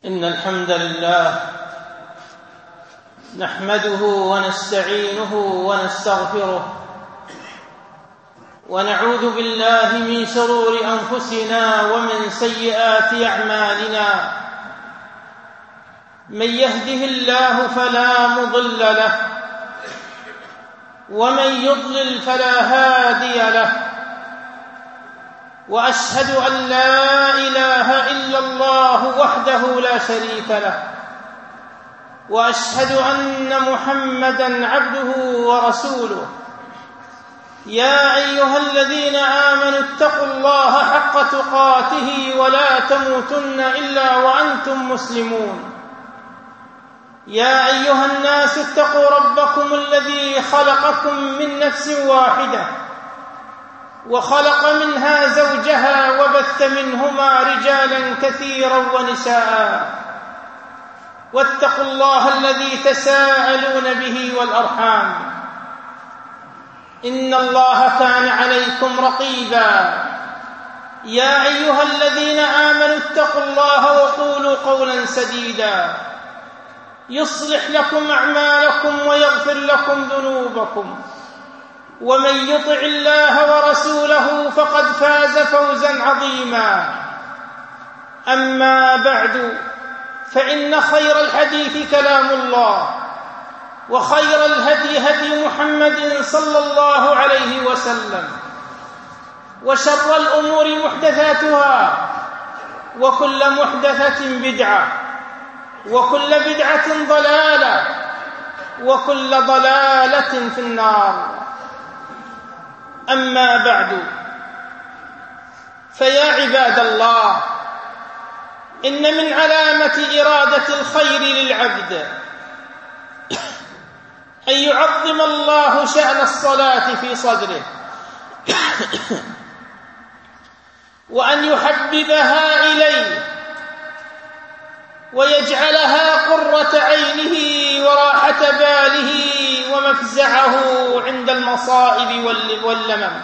إن الحمد لله نحمده ونستعينه ونستغفره ونعوذ بالله من شرور أنفسنا ومن سيئات أعمالنا. من يهده الله فلا مضل له ومن يضلل فلا هادي له، وأشهد أن لا إله إلا الله وحده لا شريك له، وأشهد أن محمدًا عبده ورسوله. يا أيها الذين آمنوا اتقوا الله حق تقاته ولا تموتن إلا وأنتم مسلمون. يا أيها الناس اتقوا ربكم الذي خلقكم من نفس واحدة وخلق منها زوجها وبث منهما رجالا كثيرا ونساء، واتقوا الله الذي تساءلون به والأرحام، إن الله كان عليكم رقيبا. يا أيها الذين آمنوا اتقوا الله وقولوا قولا سديدا يصلح لكم أعمالكم ويغفر لكم ذنوبكم، ومن يطع الله ورسوله فقد فاز فوزا عظيما. أما بعد، فإن خير الحديث كلام الله، وخير الهدي هدي محمد صلى الله عليه وسلم، وشر الأمور محدثاتها، وكل محدثة بدعة، وكل بدعة ضلالة، وكل ضلالة في النار. أما بعد، فيا عباد الله، إن من علامة إرادة الخير للعبد أن يعظم الله شأن الصلاة في صدره، وأن يحببها إليه، ويجعلها قرة عينه وراحة باله ومفزعه عند المصائب واللمم.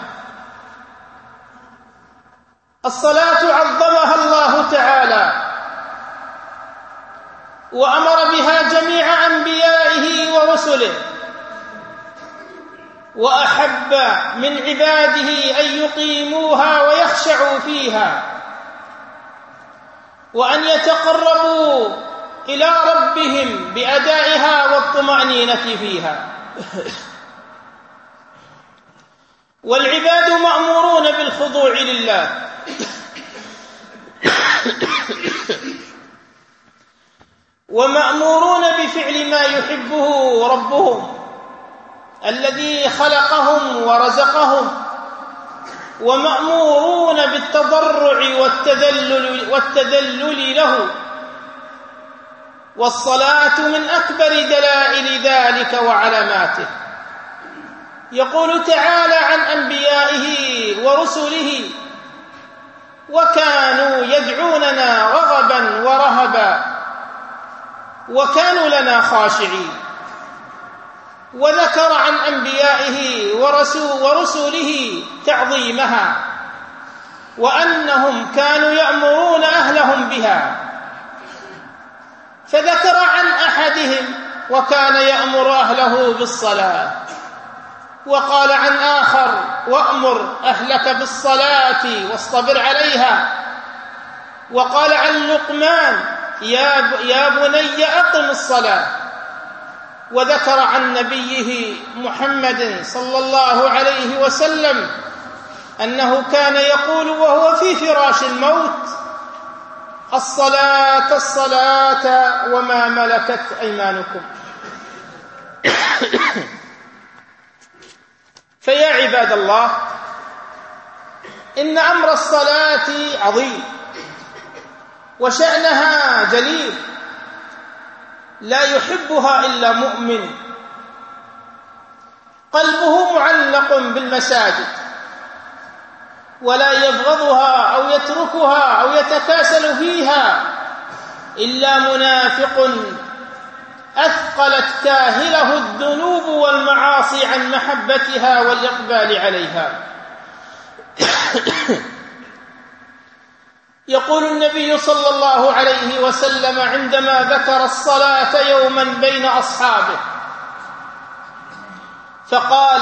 الصلاة عظمها الله تعالى وأمر بها جميع أنبيائه ورسله، وأحب من عباده أن يقيموها ويخشعوا فيها، وأن يتقربوا إلى ربهم بأدائها والطمأنينة فيها. والعباد مأمورون بالخضوع لله ومأمورون بفعل ما يحبه ربهم الذي خلقهم ورزقهم، ومأمورون بالتضرع والتذلل له. والصلاة من أكبر دلائل ذلك وعلاماته. يقول تعالى عن أنبيائه ورسله: وكانوا يدعوننا رغبا ورهبا وكانوا لنا خاشعين. وذكر عن أنبيائه ورسله تعظيمها، وأنهم كانوا يأمرون أهلهم بها. فذكر عن أحدهم: وكان يأمر أهله بالصلاة. وقال عن آخر: وأمر أهلك بالصلاة واصطبر عليها. وقال عن لقمان: يا بني أقم الصلاة. وذكر عن نبيه محمد صلى الله عليه وسلم أنه كان يقول وهو في فراش الموت: الصلاة الصلاة وما ملكت أيمانكم. فيا عباد الله، إن أمر الصلاة عظيم وشأنها جليل، لا يحبها إلا مؤمن قلبه معلق بالمساجد، ولا يبغضها أو يتركها أو يتكاسل فيها إلا منافق أثقلت كاهله الذنوب والمعاصي عن محبتها والإقبال عليها. يقول النبي صلى الله عليه وسلم عندما ذكر الصلاة يوما بين أصحابه فقال: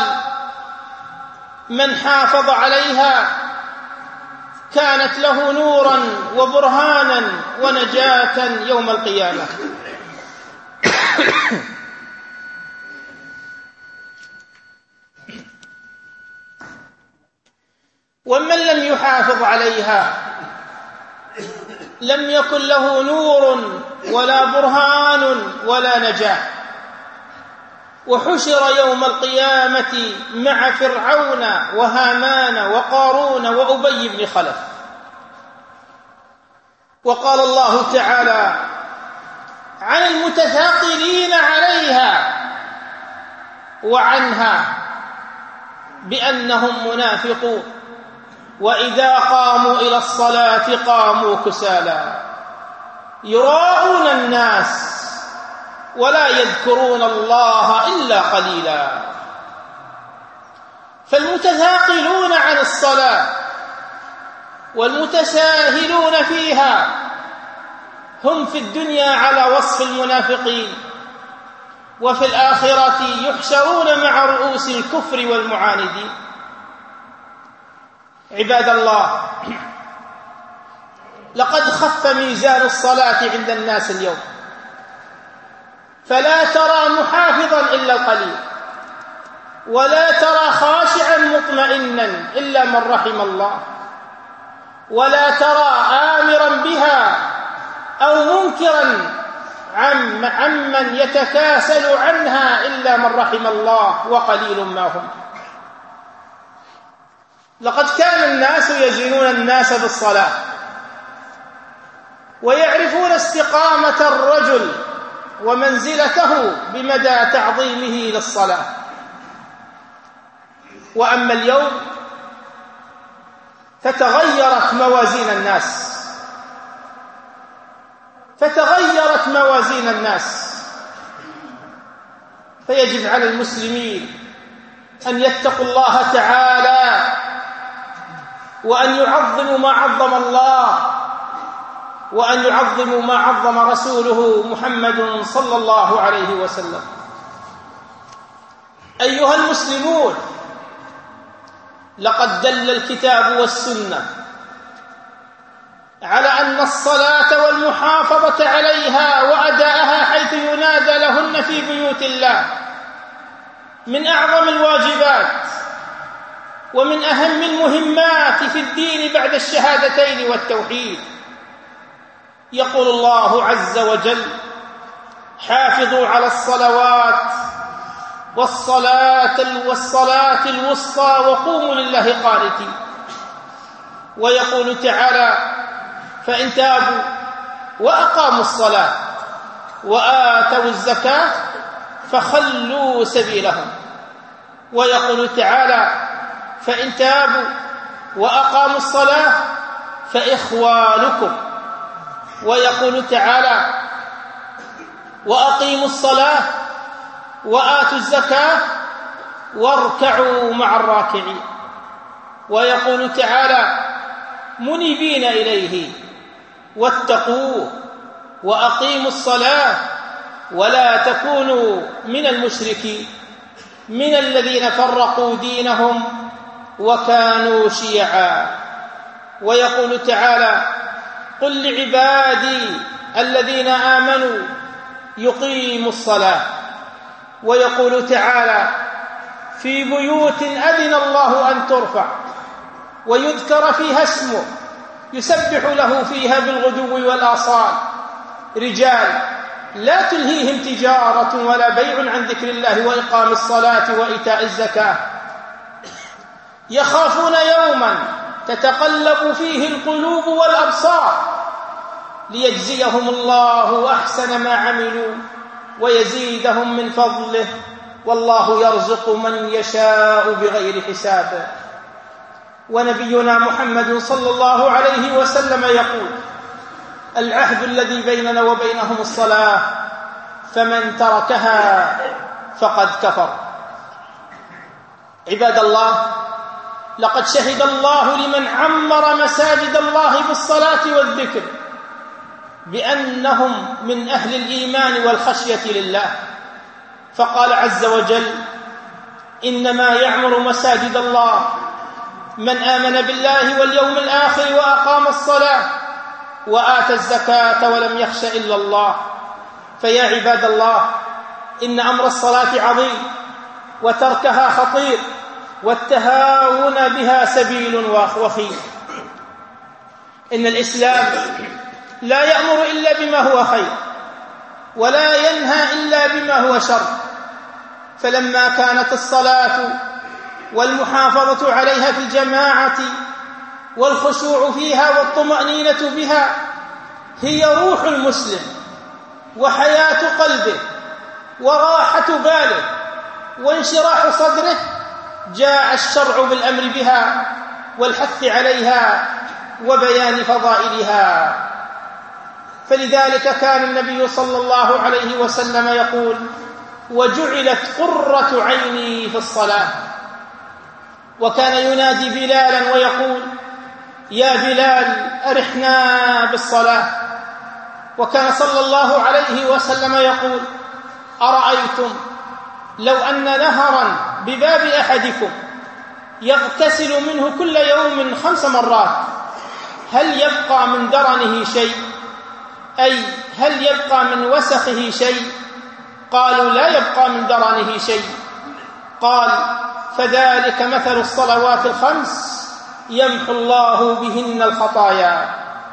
من حافظ عليها كانت له نورا وبرهانا ونجاة يوم القيامة. ومن لم يحافظ عليها لم يكن له نور ولا برهان ولا نجاة، وحشر يوم القيامة مع فرعون وهامان وقارون وأبي بن خلف. وقال الله تعالى عن المتثاقلين عليها وعنها بأنهم منافقون وإذا قاموا إلى الصلاة قاموا كسالى يراءون الناس ولا يذكرون الله إلا قليلا. فالمتثاقلون عن الصلاة والمتساهلون فيها هم في الدنيا على وصف المنافقين، وفي الآخرة يحشرون مع رؤوس الكفر والمعاندين. عباد الله، لقد خف ميزان الصلاة عند الناس اليوم، فلا ترى محافظا إلا القليل، ولا ترى خاشعا مطمئنا إلا من رحم الله، ولا ترى آمرا بها أو منكرا عمن يتكاسل عنها إلا من رحم الله، وقليل ما هم. لقد كان الناس يزنون الناس بالصلاة ويعرفون استقامة الرجل ومنزلته بمدى تعظيمه للصلاة. وأما اليوم فتغيرت موازين الناس، فيجب على المسلمين أن يتقوا الله تعالى وأن يعظموا ما عظم الله، وأن يعظموا ما عظم رسوله محمد صلى الله عليه وسلم. أيها المسلمون، لقد دل الكتاب والسنة على أن الصلاة والمحافظة عليها وأداءها حيث ينادى لهن في بيوت الله من أعظم الواجبات ومن أهم المهمات في الدين بعد الشهادتين والتوحيد. يقول الله عز وجل: حافظوا على الصلوات والصلاة الوسطى وقوموا لله قانتين. ويقول تعالى: فإن تابوا وأقاموا الصلاة وآتوا الزكاة فخلوا سبيلهم. ويقول تعالى: فإن تابوا وأقاموا الصلاة فإخوانكم. ويقول تعالى: وأقيموا الصلاة وآتوا الزكاة واركعوا مع الراكعين. ويقول تعالى: منيبين إليه واتقوه وأقيموا الصلاة ولا تكونوا من المشركين من الذين فرقوا دينهم وكانوا شيعا. ويقول تعالى: قل لعبادي الذين آمنوا يقيموا الصلاة. ويقول تعالى: في بيوت أذن الله أن ترفع ويذكر فيها اسمه يسبح له فيها بالغدو والآصال رجال لا تلهيهم تجارة ولا بيع عن ذكر الله وإقام الصلاة وإيتاء الزكاة يخافون يوما تتقلب فيه القلوب والأبصار ليجزيهم الله أحسن ما عملوا ويزيدهم من فضله والله يرزق من يشاء بغير حساب. ونبينا محمد صلى الله عليه وسلم يقول: العهد الذي بيننا وبينهم الصلاة فمن تركها فقد كفر. عباد الله، لقد شهد الله لمن عمر مساجد الله بالصلاة والذكر بأنهم من أهل الإيمان والخشية لله، فقال عز وجل: إنما يعمر مساجد الله من آمن بالله واليوم الآخر وأقام الصلاة وآتى الزكاة ولم يخش إلا الله. فيا عباد الله، إن أمر الصلاة عظيم وتركها خطير، والتهاون بها سبيل وخير. إن الإسلام لا يأمر إلا بما هو خير، ولا ينهى إلا بما هو شر. فلما كانت الصلاة والمحافظة عليها في الجماعة والخشوع فيها والطمأنينة بها هي روح المسلم وحياة قلبه وراحة باله وانشراح صدره، جاء الشرع بالأمر بها والحث عليها وبيان فضائلها. فلذلك كان النبي صلى الله عليه وسلم يقول: وجعلت قرة عيني في الصلاة. وكان ينادي بلالا ويقول: يا بلال أرحنا بالصلاة. وكان صلى الله عليه وسلم يقول: أرأيتم لو أن نهرا بباب أحدكم يغتسل منه كل يوم 5 مرات هل يبقى من درنه شيء؟ أي هل يبقى من وسخه شيء؟ قالوا: لا يبقى من درنه شيء. قال: فذلك مثل الصلوات 5 يمحو الله بهن الخطايا.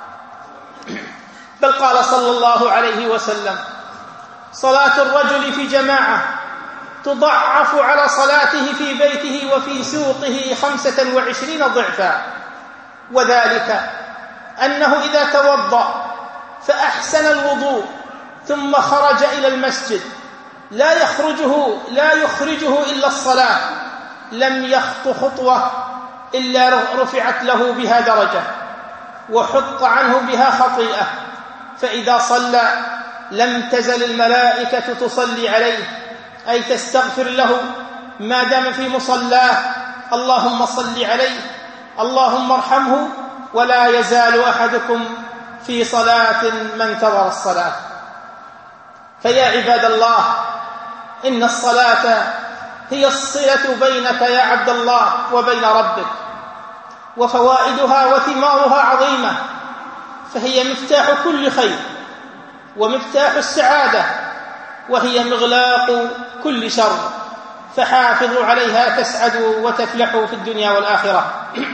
بل قال صلى الله عليه وسلم: صلاة الرجل في جماعة تضعف على صلاته في بيته وفي سوقه 25 ضعفا. وذلك أنه إذا توضأ فأحسن الوضوء ثم خرج إلى المسجد لا يخرجه إلا الصلاة، لم يخط خطوة إلا رفعت له بها درجة وحط عنه بها خطيئة. فإذا صلى لم تزل الملائكة تصلي عليه، أي تستغفر له ما دام في مصلاه: اللهم صل عليه، اللهم ارحمه. ولا يزال أحدكم في صلاة ما انتظر الصلاة. فيا عباد الله، إن الصلاة هي الصلة بينك يا عبد الله وبين ربك، وفوائدها وثمارها عظيمة، فهي مفتاح كل خير ومفتاح السعادة، وهي مغلاق كل شر، فحافظوا عليها تسعدوا وتفلحوا في الدنيا والآخرة.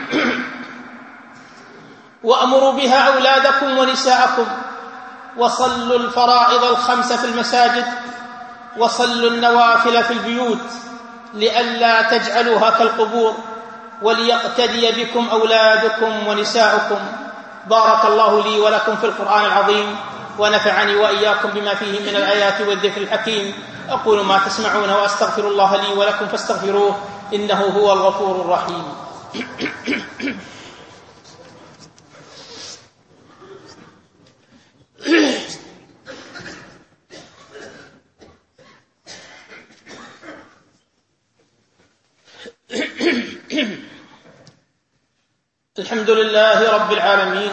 وأمروا بها أولادكم ونساءكم، وصلوا الفرائض 5 في المساجد، وصلوا النوافل في البيوت، لئلا تجعلوها كالقبور، وليقتدي بكم أولادكم ونساؤكم. بارك الله لي ولكم في القرآن العظيم، ونفعني وإياكم بما فيه من الآيات والذكر الحكيم. أقول ما تسمعون وأستغفر الله لي ولكم فاستغفروه إنه هو الغفور الرحيم. الحمد لله رب العالمين،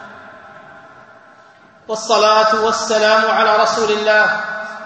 والصلاة والسلام على رسول الله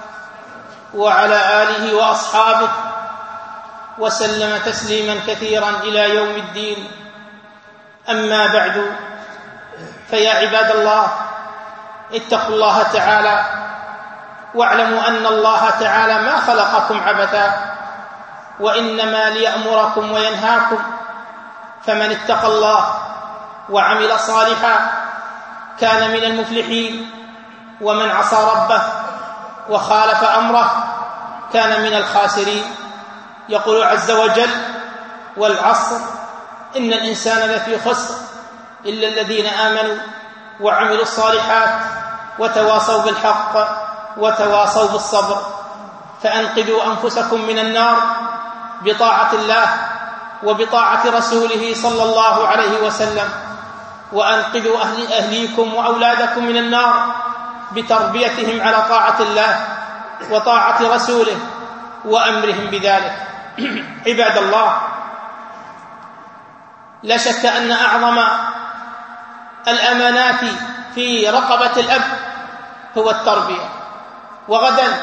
وعلى آله وأصحابه وسلم تسليما كثيرا إلى يوم الدين. أما بعد، فيا عباد الله، اتقوا الله تعالى، واعلموا أن الله تعالى ما خلقكم عبثا، وإنما ليأمركم وينهاكم. فمن اتقى الله وعمل صالحا كان من المفلحين، ومن عصى ربه وخالف أمره كان من الخاسرين. يقول عز وجل: والعصر إن الإنسان لفي خسر إلا الذين آمنوا وعملوا الصالحات وتواصوا بالحق وتواصوا بالصبر. فأنقذوا أنفسكم من النار بطاعة الله وبطاعة رسوله صلى الله عليه وسلم، وأنقذوا أهليكم وأولادكم من النار بتربيتهم على طاعة الله وطاعة رسوله وأمرهم بذلك. عباد الله، لا شك أن أعظم الأمانات في رقبة الأب هو التربية. وغدا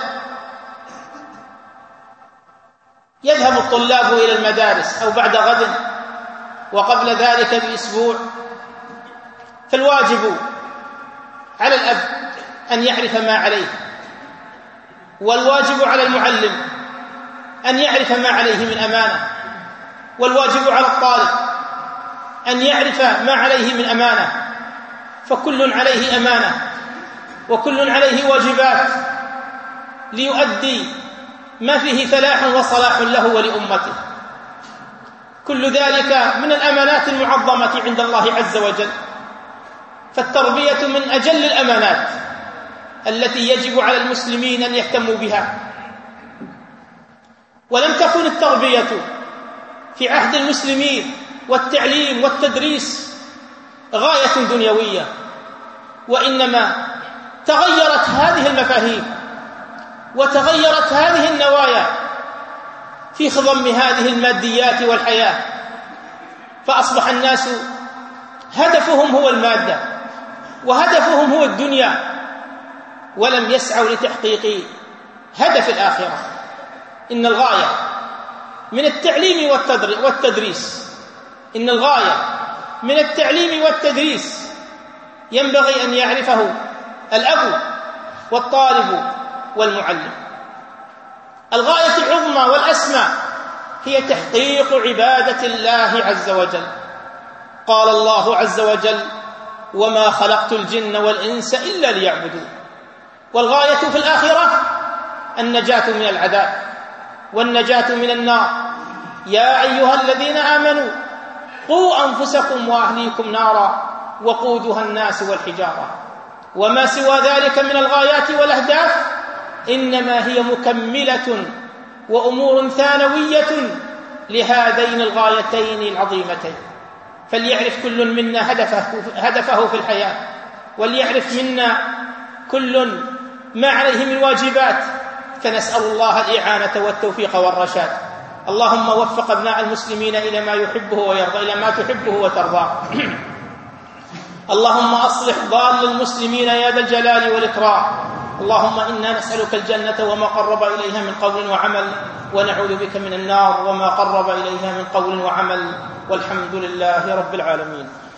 يذهب الطلاب إلى المدارس أو بعد غد وقبل ذلك بأسبوع، فالواجب على الأب أن يعرف ما عليه، والواجب على المعلم أن يعرف ما عليه من أمانة، والواجب على الطالب أن يعرف ما عليه من أمانة، فكل عليه أمانة وكل عليه واجبات ليؤدي ما فيه فلاح وصلاح له ولأمته. كل ذلك من الأمانات المعظمة عند الله عز وجل، فالتربية من أجل الأمانات التي يجب على المسلمين أن يهتموا بها. ولم تكن التربية في عهد المسلمين والتعليم والتدريس غاية دنيوية، وإنما تغيرت هذه المفاهيم وتغيرت هذه النوايا في خضم هذه الماديات والحياة، فأصبح الناس هدفهم هو المادة وهدفهم هو الدنيا، ولم يسعوا لتحقيق هدف الآخرة. إن الغاية من التعليم والتدريس إن الغاية من التعليم والتدريس ينبغي أن يعرفه الأب والطالب والمعلم. الغاية العظمى والأسمى هي تحقيق عبادة الله عز وجل. قال الله عز وجل: وما خلقت الجن والإنس إلا ليعبدون. والغاية في الآخرة النجاة من العذاب والنجاة من النار. يا أيها الذين آمنوا قوا أنفسكم وأهليكم نارا وقودها الناس والحجارة. وما سوى ذلك من الغايات والأهداف إنما هي مكملة وأمور ثانوية لهذين الغايتين العظيمتين. فليعرف كل منا هدفه في الحياة، وليعرف منا كل ما عليه من واجبات، فنسأل الله الإعانة والتوفيق والرشاد. اللهم وفق أبناء المسلمين إلى ما يحبه ويرضى، إلى ما تحبه وترضاه. اللهم أصلح ضال المسلمين يا ذا الجلال والإكرام. اللهم إنا نسألك الجنة وما قرب إليها من قول وعمل، ونعوذ بك من النار وما قرب إليها من قول وعمل، والحمد لله رب العالمين.